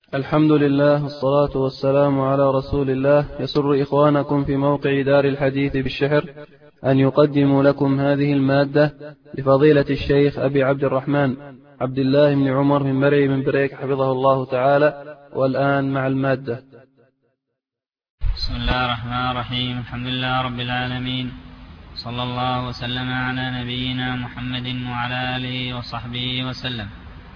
الحمد لله والصلاة والسلام على رسول الله. يسر إخوانكم في موقع دار الحديث بالشحر أن يقدموا لكم هذه المادة لفضيلة الشيخ أبي عبد الرحمن عبد الله بن عمر من مرعي من بريك حفظه الله تعالى. والآن مع المادة. بسم الله الرحمن الرحيم. الحمد لله رب العالمين، صلى الله وسلم على نبينا محمد وعلى آله وصحبه وسلم.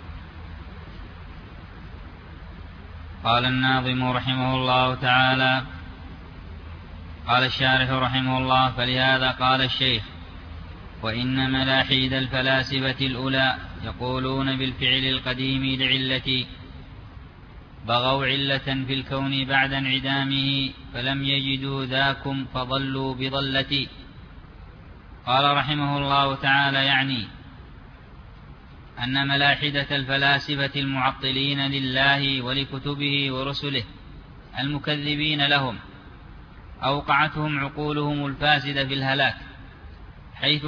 قال الناظم رحمه الله تعالى: قال الشارح رحمه الله: فلهذا قال الشيخ: وإن ملاحيد الفلاسفة الأولى يقولون بالفعل القديم لعلة، بغوا علة في الكون بعد انعدامه، فلم يجدوا ذاكم فضلوا بضلة. قال رحمه الله تعالى: يعني أن ملاحدة الفلاسفة المعطلين لله ولكتبه ورسله المكذبين لهم أوقعتهم عقولهم الفاسدة في الهلاك، حيث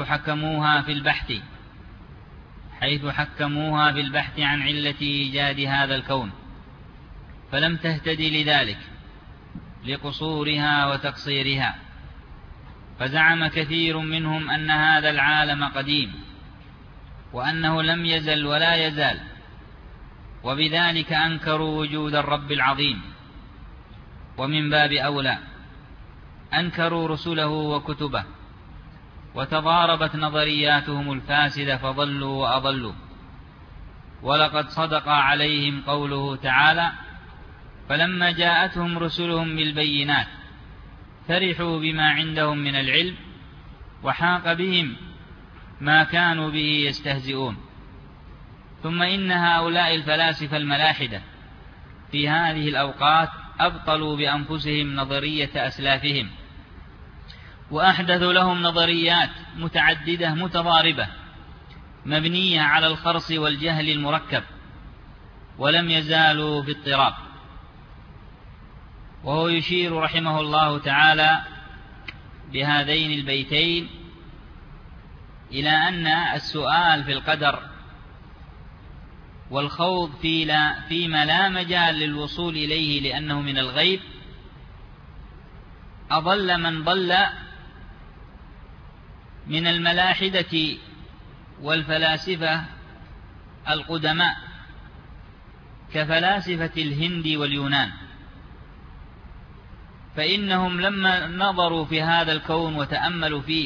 حكموها بالبحث عن علة إيجاد هذا الكون، فلم تهتدي لذلك لقصورها وتقصيرها. فزعم كثير منهم أن هذا العالم قديم، وأنه لم يزل ولا يزال، وبذلك أنكروا وجود الرب العظيم. ومن باب أولى أنكروا رسله وكتبه، وتضاربت نظرياتهم الفاسدة فضلوا وأضلوا. ولقد صدق عليهم قوله تعالى: فلما جاءتهم رسلهم بالبينات فرحوا بما عندهم من العلم وحاق بهم ما كانوا به يستهزئون. ثم إن هؤلاء الفلاسفة الملاحدة في هذه الأوقات أبطلوا بأنفسهم نظرية أسلافهم، وأحدثوا لهم نظريات متعددة متضاربة مبنية على الخرص والجهل المركب، ولم يزالوا في اضطراب. وهو يشير رحمه الله تعالى بهذين البيتين إلى أن السؤال في القدر والخوض فيما لا مجال للوصول إليه لأنه من الغيب أضل من ضل من الملاحدة والفلاسفة القدماء كفلاسفة الهند واليونان، فإنهم لما نظروا في هذا الكون وتأملوا فيه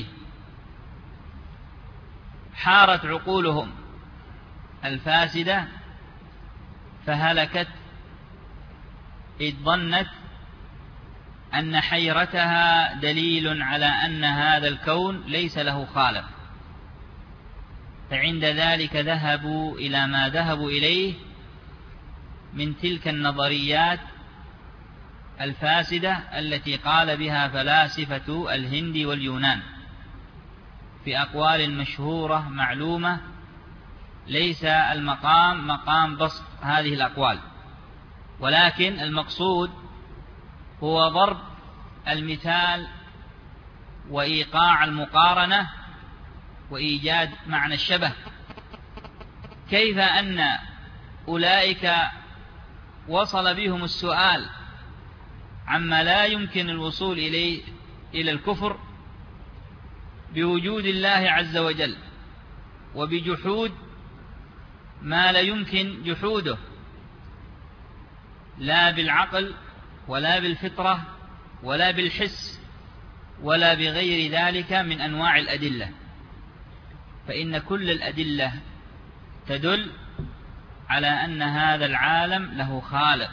حارت عقولهم الفاسدة فهلكت، إذ ظنت أن حيرتها دليل على أن هذا الكون ليس له خالق، فعند ذلك ذهبوا إلى ما ذهبوا إليه من تلك النظريات الفاسدة التي قال بها فلاسفة الهند واليونان في أقوال مشهورة معلومة، ليس المقام مقام بسط هذه الأقوال، ولكن المقصود هو ضرب المثال وإيقاع المقارنة وإيجاد معنى الشبه. كيف أن أولئك وصل بهم السؤال عما لا يمكن الوصول إليه إلى الكفر بوجود الله عز وجل، وبجحود ما لا يمكن جحوده لا بالعقل ولا بالفطرة ولا بالحس ولا بغير ذلك من أنواع الأدلة. فإن كل الأدلة تدل على أن هذا العالم له خالق،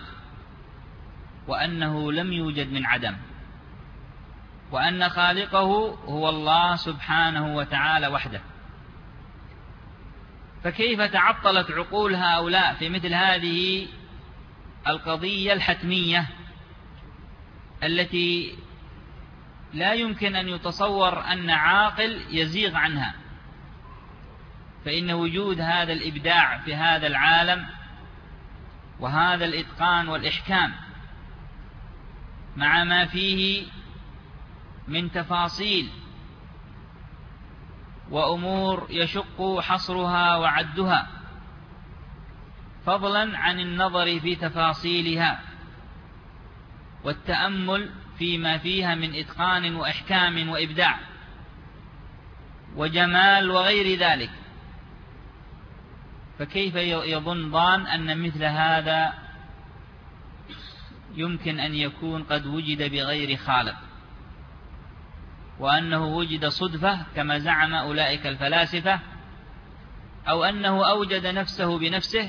وأنه لم يوجد من عدم، وأن خالقه هو الله سبحانه وتعالى وحده. فكيف تعطلت عقول هؤلاء في مثل هذه القضية الحتمية التي لا يمكن أن يتصور أن عاقل يزيغ عنها؟ فإن وجود هذا الإبداع في هذا العالم وهذا الإتقان والإحكام مع ما فيه من تفاصيل وأمور يشق حصرها وعدها فضلا عن النظر في تفاصيلها والتأمل فيما فيها من إتقان وإحكام وإبداع وجمال وغير ذلك. فكيف يظن ظان أن مثل هذا يمكن أن يكون قد وجد بغير خالق، وأنه وجد صدفة كما زعم أولئك الفلاسفة، أو أنه أوجد نفسه بنفسه،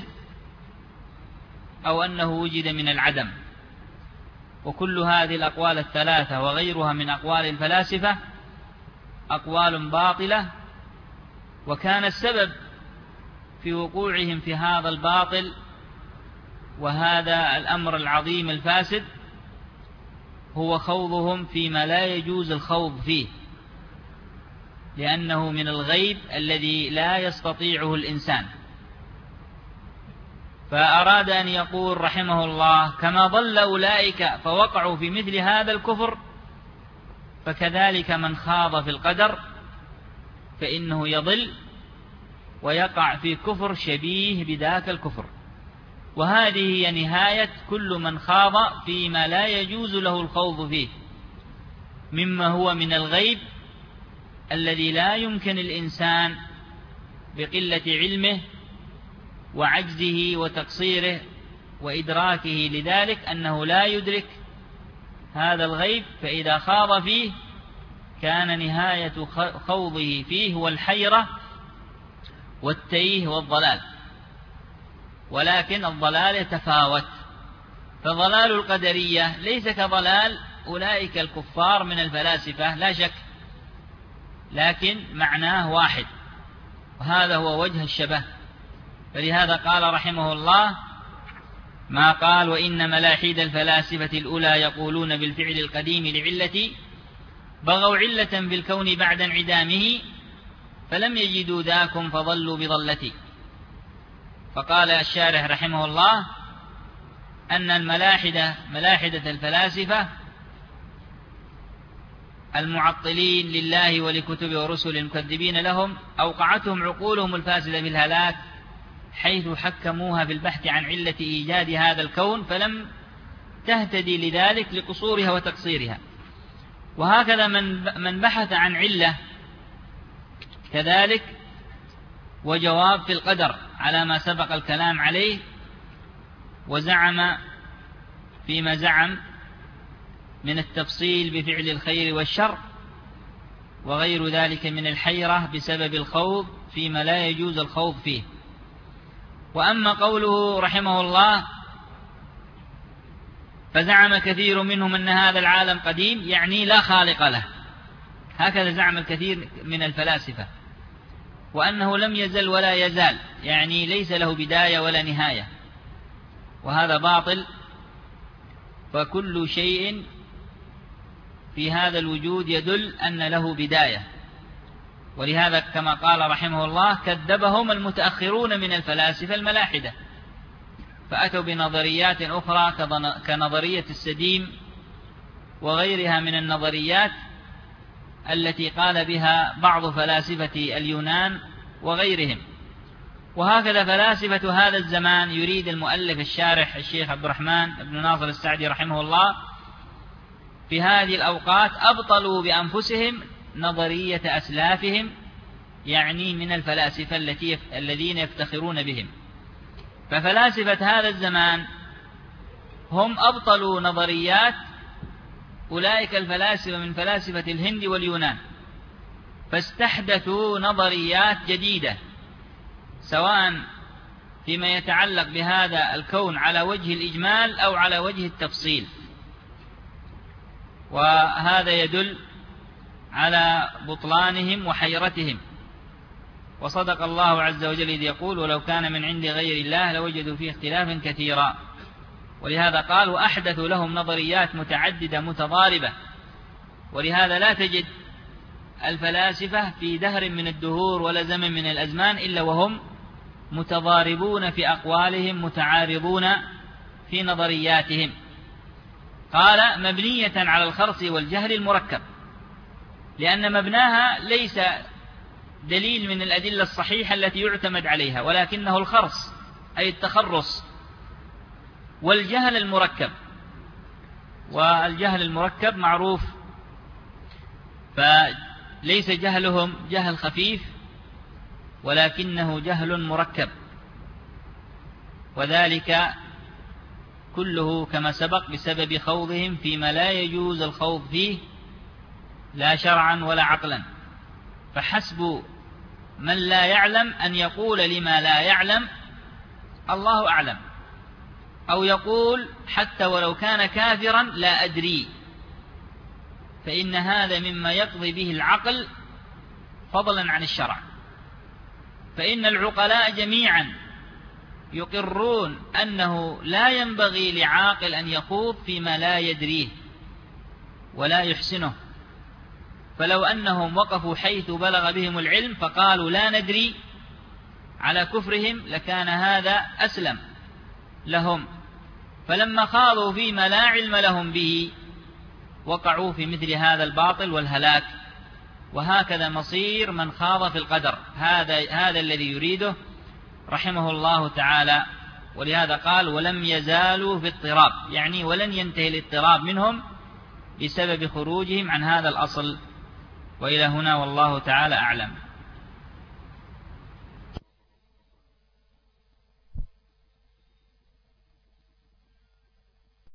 أو أنه وجد من العدم؟ وكل هذه الأقوال الثلاثة وغيرها من أقوال الفلاسفة أقوال باطلة، وكان السبب في وقوعهم في هذا الباطل وهذا الأمر العظيم الفاسد هو خوضهم فيما لا يجوز الخوض فيه، لأنه من الغيب الذي لا يستطيعه الإنسان. فأراد أن يقول رحمه الله: كما ضل أولئك فوقعوا في مثل هذا الكفر، فكذلك من خاض في القدر فإنه يضل ويقع في كفر شبيه بذاك الكفر. وهذه هي نهاية كل من خاض فيما لا يجوز له الخوض فيه، مما هو من الغيب الذي لا يمكن الإنسان بقلة علمه وعجزه وتقصيره وإدراكه لذلك أنه لا يدرك هذا الغيب، فإذا خاض فيه كان نهاية خوضه فيه هو الحيرة والتيه والضلال. ولكن الضلال يتفاوت، فضلال القدرية ليس كضلال أولئك الكفار من الفلاسفة لا شك، لكن معناه واحد، وهذا هو وجه الشبه. فلهذا قال رحمه الله ما قال: وإن ملاحد الفلاسفة الأولى يقولون بالفعل القديم لعلة بغوا علة بالكون بعد انعدامه فلم يجدوا ذاكم فضلوا بضلتي. فقال الشارح رحمه الله أن ملاحدة الفلاسفة المعطلين لله ولكتب ورسل المكذبين لهم أوقعتهم عقولهم الفاسدة بالهلاك، حيث حكموها بالبحث عن علة إيجاد هذا الكون فلم تهتدي لذلك لقصورها وتقصيرها. وهكذا من بحث عن علة كذلك وجواب في القدر على ما سبق الكلام عليه، وزعم فيما زعم من التفصيل بفعل الخير والشر وغير ذلك من الحيرة بسبب الخوض فيما لا يجوز الخوض فيه. وأما قوله رحمه الله فزعم كثير منهم أن هذا العالم قديم، يعني لا خالق له، هكذا زعم الكثير من الفلاسفة، وأنه لم يزل ولا يزال، يعني ليس له بداية ولا نهاية، وهذا باطل. فكل شيء في هذا الوجود يدل أن له بداية، ولهذا كما قال رحمه الله كذبهم المتأخرون من الفلاسفة الملاحدة، فأتوا بنظريات أخرى كنظرية السديم وغيرها من النظريات التي قال بها بعض فلاسفة اليونان وغيرهم. وهكذا فلاسفة هذا الزمان يريد المؤلف الشارح الشيخ عبد الرحمن بن ناصر السعدي رحمه الله في هذه الأوقات أبطلوا بأنفسهم نظرية أسلافهم، يعني من الفلاسفة الذين يفتخرون بهم. ففلاسفة هذا الزمان هم أبطلوا نظريات أولئك الفلاسفة من فلاسفة الهند واليونان، فاستحدثوا نظريات جديدة سواء فيما يتعلق بهذا الكون على وجه الإجمال أو على وجه التفصيل، وهذا يدل على بطلانهم وحيرتهم. وصدق الله عز وجل إذ يقول ولو كان من عند غير الله لوجدوا فيه اختلافا كثيرا. ولهذا قال وأحدثوا لهم نظريات متعددة متضاربة. ولهذا لا تجد الفلاسفة في دهر من الدهور ولا زمن من الأزمان إلا وهم متضاربون في أقوالهم متعارضون في نظرياتهم. قال مبنية على الخرص والجهل المركب، لأن مبناها ليس دليل من الأدلة الصحيحة التي يعتمد عليها، ولكنه الخرص أي التخرص. والجهل المركب، والجهل المركب معروف، فليس جهلهم جهل خفيف ولكنه جهل مركب، وذلك كله كما سبق بسبب خوضهم فيما لا يجوز الخوض فيه لا شرعا ولا عقلا. فحسب من لا يعلم أن يقول لما لا يعلم الله أعلم، أو يقول حتى ولو كان كافرا لا أدري، فإن هذا مما يقضي به العقل فضلا عن الشرع. فإن العقلاء جميعا يقرون أنه لا ينبغي لعاقل أن يخوض فيما لا يدريه ولا يحسنه. فلو أنهم وقفوا حيث بلغ بهم العلم فقالوا لا ندري على كفرهم لكان هذا أسلم لهم، فلما خاضوا فيما لا علم لهم به وقعوا في مثل هذا الباطل والهلاك. وهكذا مصير من خاض في القدر، هذا الذي يريده رحمه الله تعالى. ولهذا قال ولم يزالوا في اضطراب، يعني ولن ينتهي الاضطراب منهم بسبب خروجهم عن هذا الأصل. وإلى هنا والله تعالى أعلم.